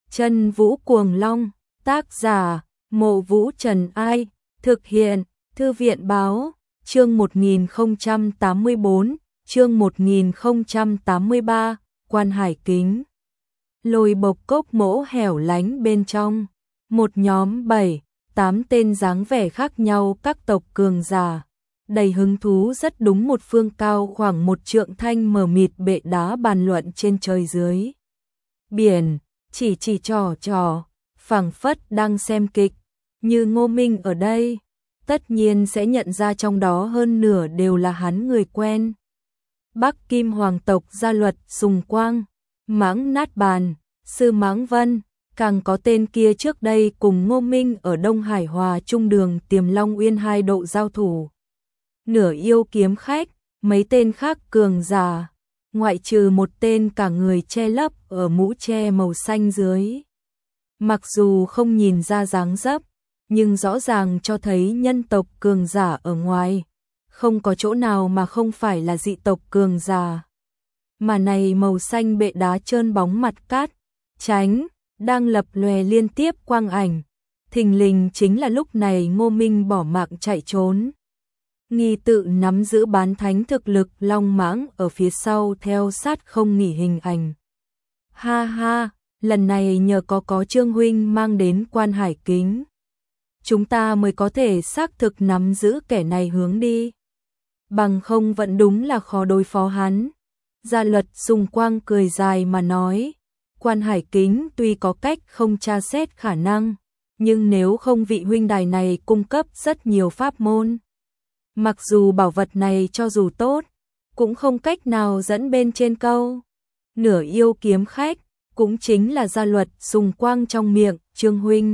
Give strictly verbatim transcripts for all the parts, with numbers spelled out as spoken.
Chân Vũ Cuồng Long, tác giả, Mộ Vũ Trần Ai, thực hiện, Thư viện báo, chương một nghìn không trăm tám mươi tư, chương một nghìn không trăm tám mươi ba, Quan Hải Kính. Lôi bộc cốc mỗ hẻo lánh bên trong, một nhóm bảy, tám tên dáng vẻ khác nhau các tộc cường giả, đầy hứng thú rất đúng một phương cao khoảng một trượng thanh mờ mịt bệ đá bàn luận trên trời dưới. Biển, chỉ chỉ trò trò, phảng phất đang xem kịch, như Ngô Minh ở đây, tất nhiên sẽ nhận ra trong đó hơn nửa đều là hắn người quen. Bắc Kim Hoàng tộc Gia Luật Sùng Quang, Mãng Nát Bàn, Sư Mãng Vân, càng có tên kia trước đây cùng Ngô Minh ở Đông Hải Hòa Trung Đường Tiềm Long Uyên hai độ giao thủ. Nửa yêu kiếm khách, mấy tên khác cường giả, ngoại trừ một tên cả người che lấp ở mũ che màu xanh dưới. Mặc dù không nhìn ra dáng dấp, nhưng rõ ràng cho thấy nhân tộc cường giả ở ngoài, không có chỗ nào mà không phải là dị tộc cường giả. Mà này màu xanh bệ đá trơn bóng mặt cát, tránh, đang lập lòe liên tiếp quang ảnh, thình lình chính là lúc này Ngô Minh bỏ mạng chạy trốn. Nghi tự nắm giữ bán thánh thực lực Long Mãng ở phía sau theo sát không nghỉ hình ảnh. Ha ha, lần này nhờ có có Trương huynh mang đến Quan Hải Kính, chúng ta mới có thể xác thực nắm giữ kẻ này hướng đi. Bằng không vẫn đúng là khó đối phó hắn. Gia Luật Sùng Quang cười dài mà nói, Quan Hải Kính tuy có cách không tra xét khả năng, nhưng nếu không vị huynh đài này cung cấp rất nhiều pháp môn. Mặc dù bảo vật này cho dù tốt, cũng không cách nào dẫn bên trên câu. Nửa yêu kiếm khách, cũng chính là Gia Luật Sùng Quang trong miệng, Trương huynh.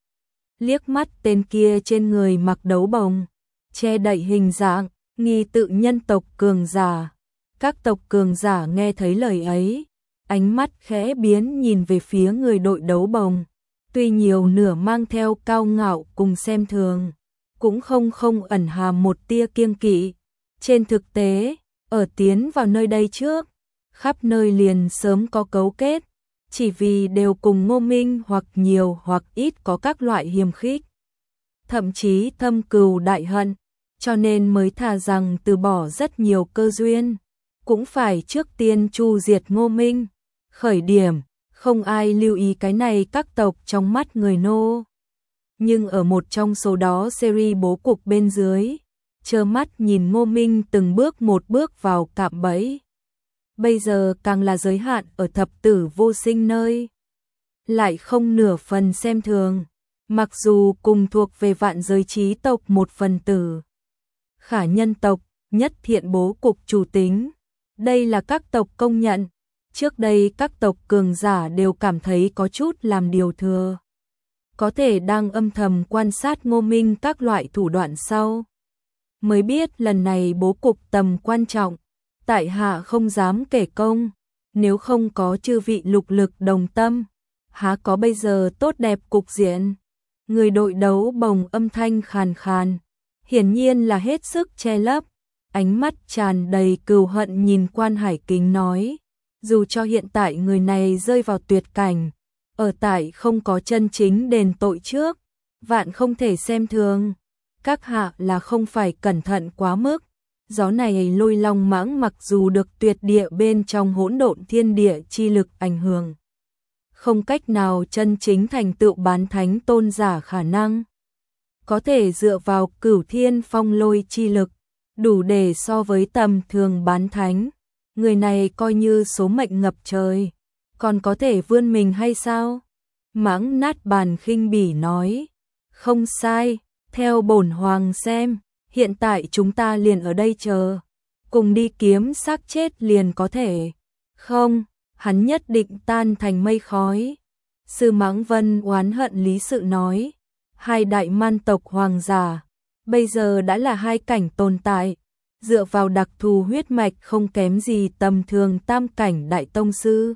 Liếc mắt tên kia trên người mặc đấu bồng, che đậy hình dạng, nghi tự nhân tộc cường giả. Các tộc cường giả nghe thấy lời ấy, ánh mắt khẽ biến nhìn về phía người đội đấu bồng, tuy nhiều nửa mang theo cao ngạo cùng xem thường, cũng không không ẩn hàm một tia kiêng kỵ. Trên thực tế, ở tiến vào nơi đây trước, khắp nơi liền sớm có cấu kết, chỉ vì đều cùng Ngô Minh hoặc nhiều hoặc ít có các loại hiềm khích, thậm chí thâm cừu đại hận, cho nên mới thà rằng từ bỏ rất nhiều cơ duyên, cũng phải trước tiên chu diệt Ngô Minh. Khởi điểm, không ai lưu ý cái này các tộc trong mắt người nô. Nhưng ở một trong số đó series bố cục bên dưới, trơ mắt nhìn Ngô Minh từng bước một bước vào cạm bẫy. Bây giờ càng là giới hạn ở thập tử vô sinh nơi. Lại không nửa phần xem thường, mặc dù cùng thuộc về vạn giới trí tộc một phần tử. Khả nhân tộc, nhất thiện bố cục chủ tính. Đây là các tộc công nhận. Trước đây các tộc cường giả đều cảm thấy có chút làm điều thừa. Có thể đang âm thầm quan sát Ngô Minh các loại thủ đoạn sau. Mới biết lần này bố cục tầm quan trọng. Tại hạ không dám kể công. Nếu không có chư vị lục lực đồng tâm, há có bây giờ tốt đẹp cục diện. Người đội đấu bồng âm thanh khàn khàn, hiển nhiên là hết sức che lấp. Ánh mắt tràn đầy cừu hận nhìn Quan Hải Kính nói, dù cho hiện tại người này rơi vào tuyệt cảnh, ở tại không có chân chính đền tội trước, vạn không thể xem thường. Các hạ là không phải cẩn thận quá mức. Gió này lôi Long Mãng mặc dù được tuyệt địa bên trong hỗn độn thiên địa chi lực ảnh hưởng, không cách nào chân chính thành tựu bán thánh tôn giả khả năng. Có thể dựa vào cửu thiên phong lôi chi lực, đủ để so với tầm thường bán thánh. Người này coi như số mệnh ngập trời, còn có thể vươn mình hay sao? Mãng Nát Bàn khinh bỉ nói, không sai, theo bổn hoàng xem, hiện tại chúng ta liền ở đây chờ, cùng đi kiếm xác chết liền có thể. Không, hắn nhất định tan thành mây khói. Sư Mãng Vân oán hận lý sự nói, hai đại man tộc hoàng giả, bây giờ đã là hai cảnh tồn tại, dựa vào đặc thù huyết mạch không kém gì tầm thường tam cảnh đại tông sư.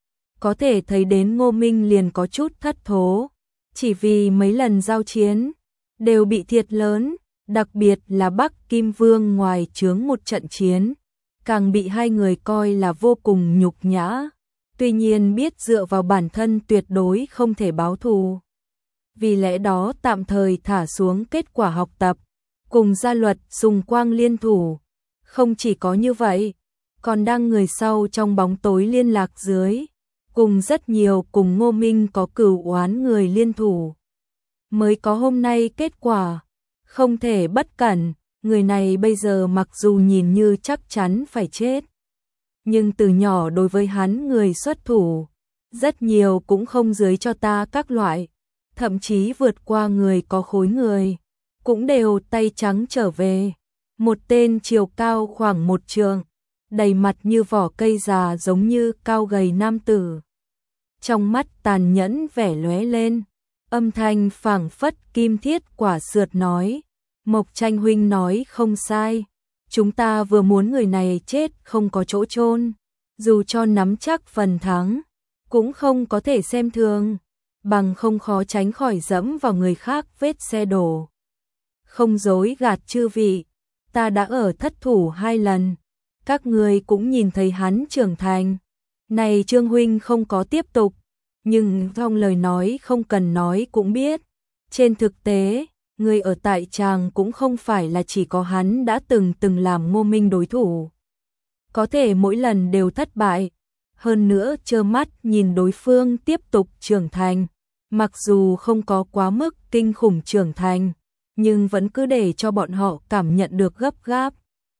Có thể thấy đến Ngô Minh liền có chút thất thố, chỉ vì mấy lần giao chiến, đều bị thiệt lớn, đặc biệt là Bắc Kim Vương ngoài chướng một trận chiến, càng bị hai người coi là vô cùng nhục nhã. tuy nhiên biết dựa vào bản thân tuyệt đối không thể báo thù. Vì lẽ đó tạm thời thả xuống kết quả học tập, cùng gia luật Sùng Quang liên thủ. Không chỉ có như vậy, còn đang người sau trong bóng tối liên lạc dưới, cùng rất nhiều cùng Ngô Minh có cửu oán người liên thủ. Mới có hôm nay kết quả, không thể bất cẩn, người này bây giờ mặc dù nhìn như chắc chắn phải chết. Nhưng từ nhỏ đối với hắn người xuất thủ, rất nhiều cũng không dưới cho ta các loại, thậm chí vượt qua người có khối người, cũng đều tay trắng trở về. Một tên chiều cao khoảng một trượng, đầy mặt như vỏ cây già giống như cao gầy nam tử. Trong mắt tàn nhẫn vẻ lóe lên, âm thanh phảng phất kim thiết quả sượt nói, Mộc Tranh huynh nói không sai, chúng ta vừa muốn người này chết không có chỗ chôn, dù cho nắm chắc phần thắng, cũng không có thể xem thường, bằng không khó tránh khỏi dẫm vào người khác vết xe đổ. Không dối gạt chư vị, ta đã ở thất thủ hai lần, các người cũng nhìn thấy hắn trưởng thành. Này Trương huynh không có tiếp tục, nhưng trong lời nói không cần nói cũng biết, trên thực tế, người ở tại tràng cũng không phải là chỉ có hắn đã từng từng làm Ngô Minh đối thủ. Có thể mỗi lần đều thất bại, hơn nữa trơ mắt nhìn đối phương tiếp tục trưởng thành, mặc dù không có quá mức kinh khủng trưởng thành, nhưng vẫn cứ để cho bọn họ cảm nhận được gấp gáp.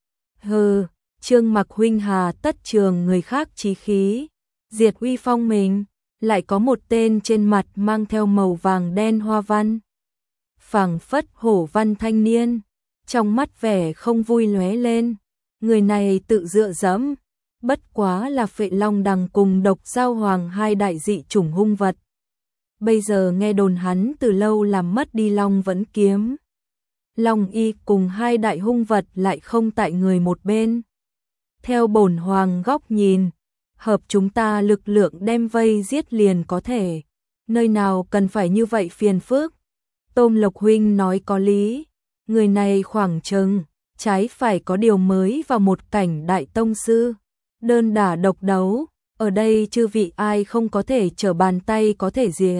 Hừ, Trương Mặc huynh hà tất trường người khác chí khí, diệt uy phong mình, lại có một tên trên mặt mang theo màu vàng đen hoa văn. Phảng phất hổ văn thanh niên, trong mắt vẻ không vui lóe lên, người này tự dựa dẫm, bất quá là Phệ Long Đằng cùng Độc Giao Hoàng hai đại dị chủng hung vật. Bây giờ nghe đồn hắn từ lâu làm mất đi Long Vẫn Kiếm. Long Y cùng hai đại hung vật lại không tại người một bên. Theo bổn hoàng góc nhìn, hợp chúng ta lực lượng đem vây giết liền có thể, nơi nào cần phải như vậy phiền phức. Tôm Lộc huynh nói có lý, người này khoảng chừng trái phải có điều mới vào một cảnh đại tông sư, đơn đả độc đấu, ở đây chư vị ai không có thể trở bàn tay có thể diệt.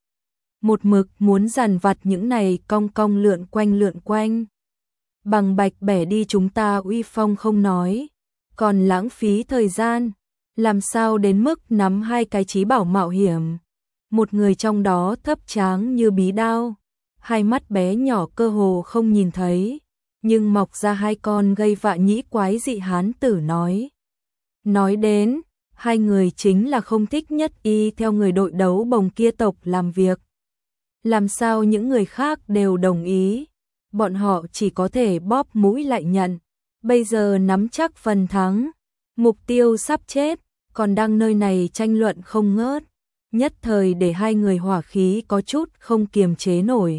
Một mực muốn dằn vặt những này cong cong lượn quanh lượn quanh, bằng bạch bẻ đi chúng ta uy phong không nói, còn lãng phí thời gian, làm sao đến mức nắm hai cái chí bảo mạo hiểm. Một người trong đó thấp tráng như bí đao, hai mắt bé nhỏ cơ hồ không nhìn thấy, nhưng mọc ra hai con gây vạ nhĩ quái dị hán tử nói. Nói đến, hai người chính là không thích nhất y theo người đội đấu bồng kia tộc làm việc. Làm sao những người khác đều đồng ý, bọn họ chỉ có thể bóp mũi lại nhận, bây giờ nắm chắc phần thắng, mục tiêu sắp chết, còn đang nơi này tranh luận không ngớt, nhất thời để hai người hỏa khí có chút không kiềm chế nổi.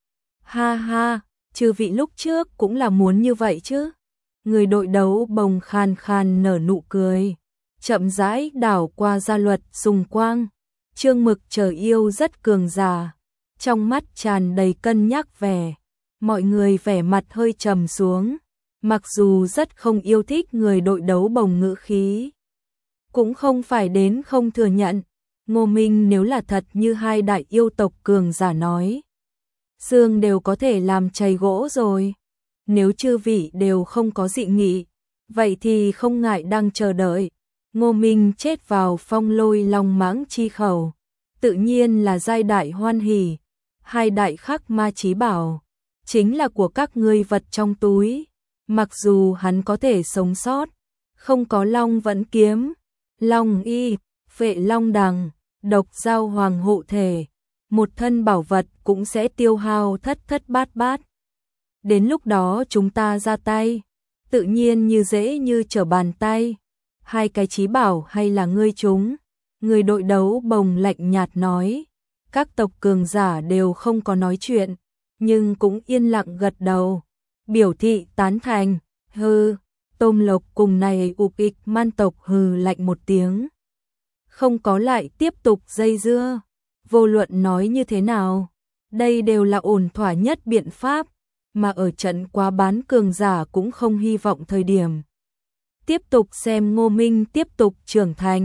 Ha ha, chư vị lúc trước cũng là muốn như vậy chứ. Người đội đấu bồng khan khan nở nụ cười, chậm rãi đảo qua gia luật Sùng Quang. Trương Mực chờ yêu rất cường giả, trong mắt tràn đầy cân nhắc vẻ. Mọi người vẻ mặt hơi trầm xuống, mặc dù rất không yêu thích người đội đấu bồng ngữ khí, cũng không phải đến không thừa nhận. Ngô Minh nếu là thật như hai đại yêu tộc cường giả nói, xương đều có thể làm chày gỗ rồi. Nếu chư vị đều không có dị nghị, vậy thì không ngại đang chờ đợi. Ngô Minh chết vào Phong Lôi Long Mãng chi khẩu, tự nhiên là giai đại hoan hỉ. Hai đại khắc ma chí bảo, chính là của các ngươi vật trong túi. Mặc dù hắn có thể sống sót, không có Long Vẫn Kiếm, Long Y, Phệ Long Đằng, Độc Giao Hoàng hộ thể, một thân bảo vật cũng sẽ tiêu hao thất thất bát bát. Đến lúc đó chúng ta ra tay, tự nhiên như dễ như trở bàn tay. Hai cái chí bảo hay là ngươi chúng? Người đội đấu bồng lạnh nhạt nói. Các tộc cường giả đều không có nói chuyện, nhưng cũng yên lặng gật đầu, biểu thị tán thành. Hừ, Tôm Lộc cùng này ục ịch man tộc hừ lạnh một tiếng, không có lại tiếp tục dây dưa. Vô luận nói như thế nào, đây đều là ổn thỏa nhất biện pháp, mà ở trận quá bán cường giả cũng không hy vọng thời điểm. Tiếp tục xem Ngô Minh tiếp tục trưởng thành,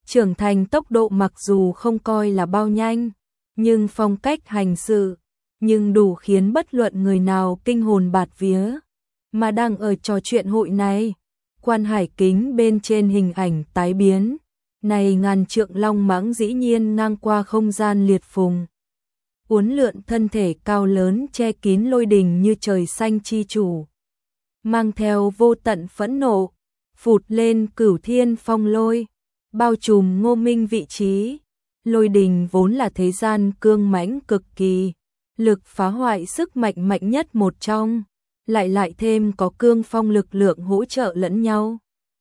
trưởng thành tốc độ mặc dù không coi là bao nhanh, nhưng phong cách hành sự, nhưng đủ khiến bất luận người nào kinh hồn bạt vía. Mà đang ở trò chuyện hội này, quan hải kính bên trên hình ảnh tái biến, này ngàn trượng long mãng dĩ nhiên ngang qua không gian liệt phùng. Uốn lượn thân thể cao lớn che kín lôi đình như trời xanh chi chủ. Mang theo vô tận phẫn nộ, phụt lên cửu thiên phong lôi, bao trùm Ngô Minh vị trí. Lôi đình vốn là thế gian cương mãnh cực kỳ, lực phá hoại sức mạnh mạnh nhất một trong, lại lại thêm có cương phong lực lượng hỗ trợ lẫn nhau.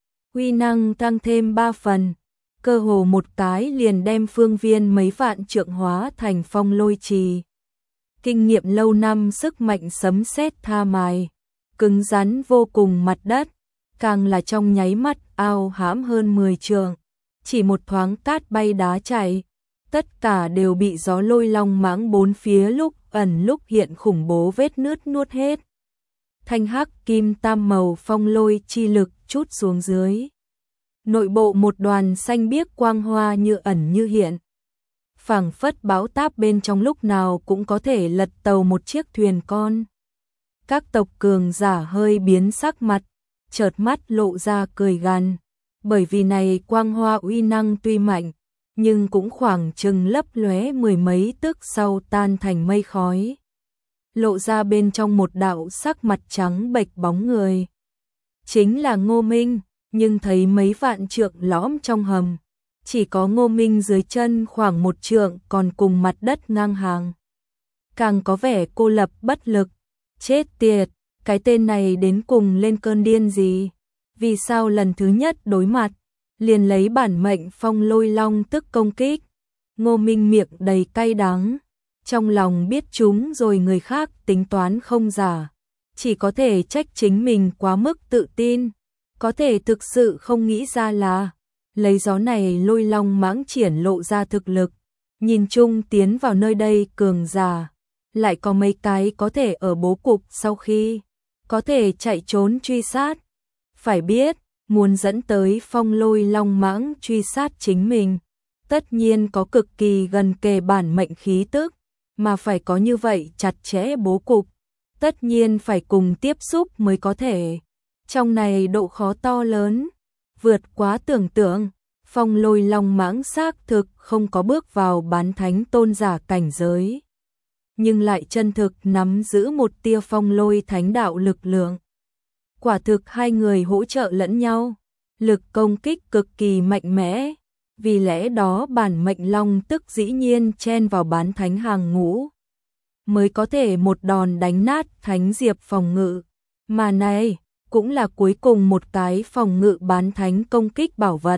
Uy năng tăng thêm ba phần, cơ hồ một cái liền đem phương viên mấy vạn trượng hóa thành phong lôi trì. Kinh nghiệm lâu năm sức mạnh sấm sét tha mài, cứng rắn vô cùng mặt đất, càng là trong nháy mắt ao hãm hơn mười trượng, chỉ một thoáng cát bay đá chảy, tất cả đều bị gió lôi long mãng bốn phía lúc ẩn lúc hiện khủng bố vết nứt nuốt hết. Thanh hắc kim tam màu phong lôi chi lực chút xuống dưới. Nội bộ một đoàn xanh biếc quang hoa như ẩn như hiện. Phảng phất bão táp bên trong lúc nào cũng có thể lật tàu một chiếc thuyền con. Các tộc cường giả hơi biến sắc mặt, chợt mắt lộ ra cười gằn, bởi vì này quang hoa uy năng tuy mạnh, nhưng cũng khoảng chừng lấp lóe mười mấy tức sau tan thành mây khói. Lộ ra bên trong một đạo sắc mặt trắng bệch bóng người. Chính là Ngô Minh, nhưng thấy mấy vạn trượng lõm trong hầm, chỉ có Ngô Minh dưới chân khoảng một trượng còn cùng mặt đất ngang hàng. Càng có vẻ cô lập bất lực, chết tiệt, cái tên này đến cùng lên cơn điên gì? Vì sao lần thứ nhất đối mặt, liền lấy bản mệnh phong lôi long tức công kích? Ngô Minh miệng đầy cay đắng, trong lòng biết chúng rồi người khác tính toán không giả, chỉ có thể trách chính mình quá mức tự tin, có thể thực sự không nghĩ ra là lấy gió này lôi long mãng triển lộ ra thực lực, nhìn chung tiến vào nơi đây cường giả, lại có mấy cái có thể ở bố cục sau khi có thể chạy trốn truy sát. Phải biết, muốn dẫn tới phong lôi long mãng truy sát chính mình, tất nhiên có cực kỳ gần kề bản mệnh khí tức, mà phải có như vậy chặt chẽ bố cục, tất nhiên phải cùng tiếp xúc mới có thể. Trong này độ khó to lớn, vượt quá tưởng tượng, phong lôi long mãng xác thực không có bước vào bán thánh tôn giả cảnh giới, nhưng lại chân thực nắm giữ một tia phong lôi thánh đạo lực lượng. Quả thực hai người hỗ trợ lẫn nhau, lực công kích cực kỳ mạnh mẽ, vì lẽ đó bản mệnh long tức dĩ nhiên chen vào bán thánh hàng ngũ, mới có thể một đòn đánh nát thánh diệp phòng ngự, mà này cũng là cuối cùng một cái phòng ngự bán thánh công kích bảo vật.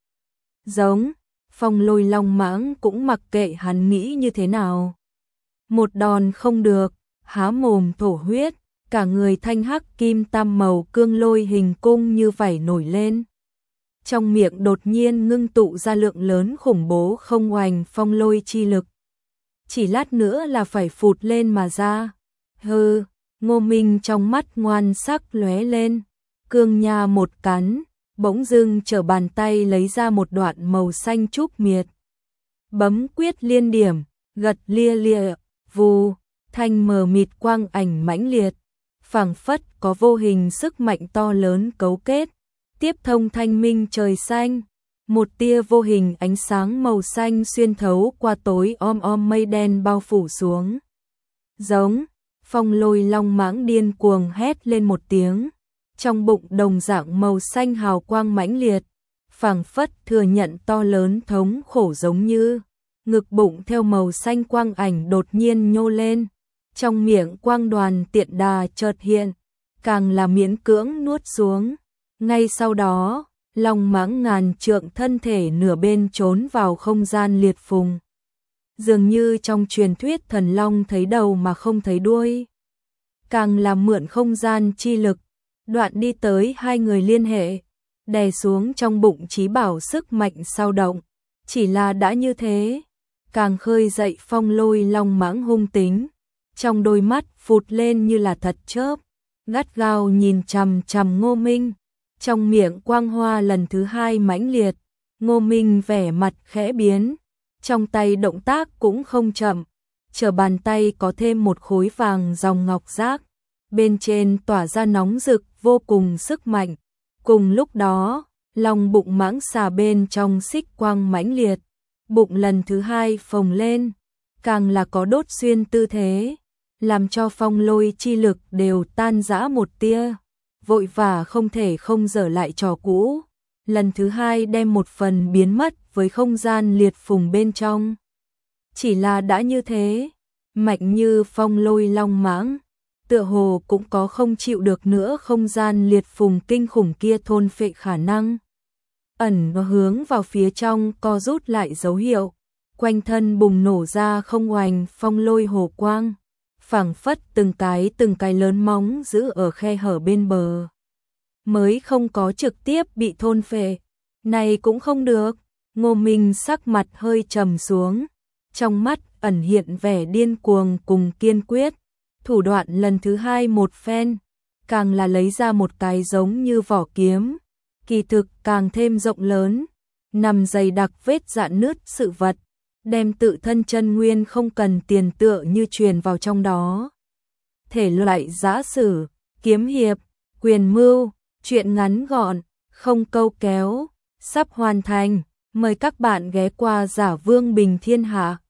Giống, phong lôi long mãng cũng mặc kệ hắn nghĩ như thế nào. Một đòn không được, há mồm thổ huyết, cả người thanh hắc kim tam màu cương lôi hình cung như vảy nổi lên. Trong miệng đột nhiên ngưng tụ ra lượng lớn khủng bố không oành phong lôi chi lực. Chỉ lát nữa là phải phụt lên mà ra. Hừ, Ngô Minh trong mắt ngoan sắc lóe lên, cương nha một cắn, bỗng dưng trở bàn tay lấy ra một đoạn màu xanh trúc miệt. Bấm quyết liên điểm, gật lia lia, vù, thanh mờ mịt quang ảnh mãnh liệt, phảng phất có vô hình sức mạnh to lớn cấu kết, tiếp thông thanh minh trời xanh. Một tia vô hình ánh sáng màu xanh xuyên thấu qua tối om om mây đen bao phủ xuống. Giống, phong lôi long mãng điên cuồng hét lên một tiếng, trong bụng đồng dạng màu xanh hào quang mãnh liệt, phảng phất thừa nhận to lớn thống khổ giống như. Ngực bụng theo màu xanh quang ảnh đột nhiên nhô lên, trong miệng quang đoàn tiện đà chợt hiện, càng là miễn cưỡng nuốt xuống. Ngay sau đó, long mãng ngàn trượng thân thể nửa bên trốn vào không gian liệt phùng. Dường như trong truyền thuyết thần long thấy đầu mà không thấy đuôi. Càng là mượn không gian chi lực, đoạn đi tới hai người liên hệ, đè xuống trong bụng chí bảo sức mạnh sao động. Chỉ là đã như thế, càng khơi dậy phong lôi long mãng hung tính, trong đôi mắt phụt lên như là thật chớp, gắt gao nhìn chằm chằm Ngô Minh, trong miệng quang hoa lần thứ hai mãnh liệt, Ngô Minh vẻ mặt khẽ biến, trong tay động tác cũng không chậm, trở bàn tay có thêm một khối vàng dòng ngọc giác, bên trên tỏa ra nóng rực vô cùng sức mạnh. Cùng lúc đó, lòng bụng mãng xà bên trong xích quang mãnh liệt, bụng lần thứ hai phồng lên, càng là có đốt xuyên tư thế, làm cho phong lôi chi lực đều tan rã một tia, vội vã không thể không dở lại trò cũ, lần thứ hai đem một phần biến mất với không gian liệt phùng bên trong. Chỉ là đã như thế, mạnh như phong lôi long mãng, tựa hồ cũng có không chịu được nữa không gian liệt phùng kinh khủng kia thôn phệ khả năng. Ẩn hướng vào phía trong co rút lại dấu hiệu, quanh thân bùng nổ ra không oành phong lôi hồ quang, phảng phất từng cái từng cái lớn móng giữ ở khe hở bên bờ. Mới không có trực tiếp bị thôn phệ, này cũng không được. Ngô Minh sắc mặt hơi trầm xuống, trong mắt ẩn hiện vẻ điên cuồng cùng kiên quyết, thủ đoạn lần thứ hai một phen, càng là lấy ra một cái giống như vỏ kiếm, kỳ thực càng thêm rộng lớn, nằm dày đặc vết rạn nứt sự vật, đem tự thân chân nguyên không cần tiền tựa như truyền vào trong đó. Thể loại giã sử, kiếm hiệp, quyền mưu, truyện ngắn gọn, không câu kéo, sắp hoàn thành, mời các bạn ghé qua Giả Vương Bình Thiên Hạ.